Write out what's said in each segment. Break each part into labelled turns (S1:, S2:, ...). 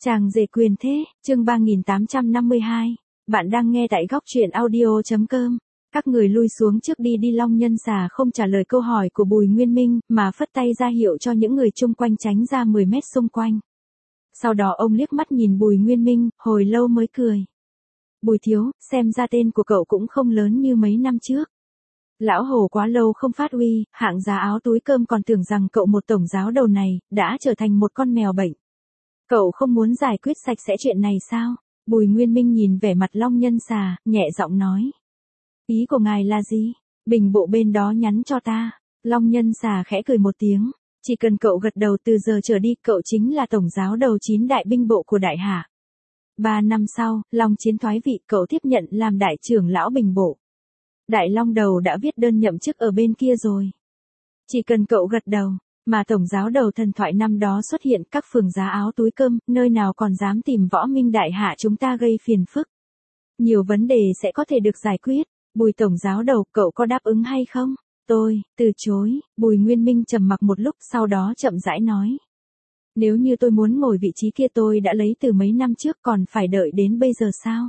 S1: Chàng rể quyền thế, chương 3852. Bạn đang nghe tại góc truyện audio.com. Các người lui xuống trước đi. Long Nhân Xà không trả lời câu hỏi của Bùi Nguyên Minh, mà phất tay ra hiệu cho những người chung quanh tránh ra 10 mét xung quanh. Sau đó ông liếc mắt nhìn Bùi Nguyên Minh, hồi lâu mới cười. Bùi thiếu, xem ra tên của cậu cũng không lớn như mấy năm trước. Lão Hồ quá lâu không phát uy, hạng giá áo túi cơm còn tưởng rằng cậu một tổng giáo đầu này, đã trở thành một con mèo bệnh. Cậu không muốn giải quyết sạch sẽ chuyện này sao? Bùi Nguyên Minh nhìn vẻ mặt Long Nhân Xà, nhẹ giọng nói. Ý của ngài là gì? Bình bộ bên đó nhắn cho ta. Long Nhân Xà khẽ cười một tiếng. Chỉ cần cậu gật đầu từ giờ trở đi, cậu chính là tổng giáo đầu 9 đại binh bộ của Đại Hạ. 3 năm sau, Long Chiến thoái vị, cậu tiếp nhận làm đại trưởng lão bình bộ. Đại Long đầu đã viết đơn nhậm chức ở bên kia rồi. Chỉ cần cậu gật đầu. Mà tổng giáo đầu thần thoại năm đó xuất hiện, các phường giá áo túi cơm, nơi nào còn dám tìm Võ Minh Đại Hạ chúng ta gây phiền phức. Nhiều vấn đề sẽ có thể được giải quyết. Bùi tổng giáo đầu, cậu có đáp ứng hay không? Tôi, từ chối. Bùi Nguyên Minh trầm mặc một lúc, sau đó chậm rãi nói. Nếu như tôi muốn ngồi vị trí kia tôi đã lấy từ mấy năm trước, còn phải đợi đến bây giờ sao?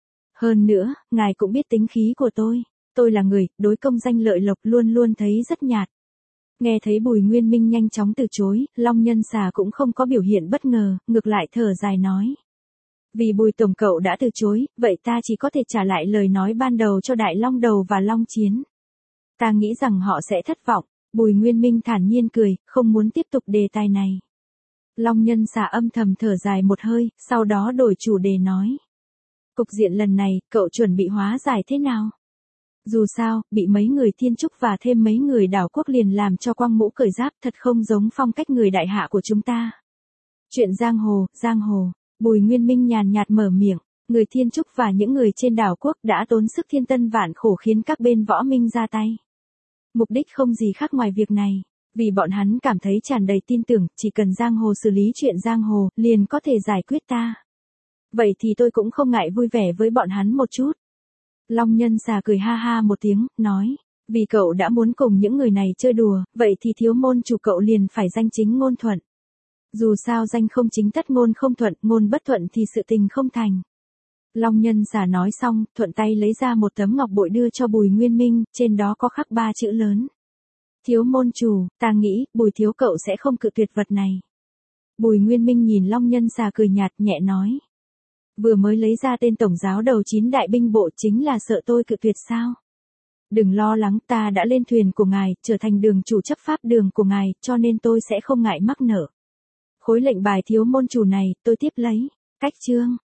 S1: Hơn nữa, ngài cũng biết tính khí của tôi. Tôi là người, đối công danh lợi lộc luôn luôn thấy rất nhạt. Nghe thấy Bùi Nguyên Minh nhanh chóng từ chối, Long Nhân Xà cũng không có biểu hiện bất ngờ, ngược lại thở dài nói. Vì Bùi tổng cậu đã từ chối, vậy ta chỉ có thể trả lại lời nói ban đầu cho Đại Long đầu và Long Chiến. Ta nghĩ rằng họ sẽ thất vọng. Bùi Nguyên Minh thản nhiên cười, không muốn tiếp tục đề tài này. Long Nhân Xà âm thầm thở dài một hơi, sau đó đổi chủ đề nói. Cục diện lần này, cậu chuẩn bị hóa giải thế nào? Dù sao, bị mấy người Thiên Trúc và thêm mấy người đảo quốc liền làm cho quăng mũ cởi giáp, thật không giống phong cách người Đại Hạ của chúng ta. Chuyện giang hồ, Bùi Nguyên Minh nhàn nhạt mở miệng, người Thiên Trúc và những người trên đảo quốc đã tốn sức thiên tân vạn khổ khiến các bên Võ Minh ra tay. Mục đích không gì khác ngoài việc này, vì bọn hắn cảm thấy tràn đầy tin tưởng, chỉ cần giang hồ xử lý chuyện giang hồ, liền có thể giải quyết ta. Vậy thì tôi cũng không ngại vui vẻ với bọn hắn một chút. Long Nhân Xà cười ha ha một tiếng, nói, vì cậu đã muốn cùng những người này chơi đùa, vậy thì thiếu môn chủ cậu liền phải danh chính ngôn thuận. Dù sao danh không chính tất ngôn không thuận, ngôn bất thuận thì sự tình không thành. Long Nhân Xà nói xong, thuận tay lấy ra một tấm ngọc bội đưa cho Bùi Nguyên Minh, trên đó có khắc 3 chữ lớn. Thiếu môn chủ, ta nghĩ, Bùi thiếu cậu sẽ không cự tuyệt vật này. Bùi Nguyên Minh nhìn Long Nhân Xà cười nhạt, nhẹ nói. Vừa mới lấy ra tên tổng giáo đầu 9 đại binh bộ chính là sợ tôi cự tuyệt sao? Đừng lo lắng, ta đã lên thuyền của ngài, trở thành đường chủ chấp pháp đường của ngài, cho nên tôi sẽ không ngại mắc nợ. Khối lệnh bài thiếu môn chủ này, tôi tiếp lấy. Cách chương.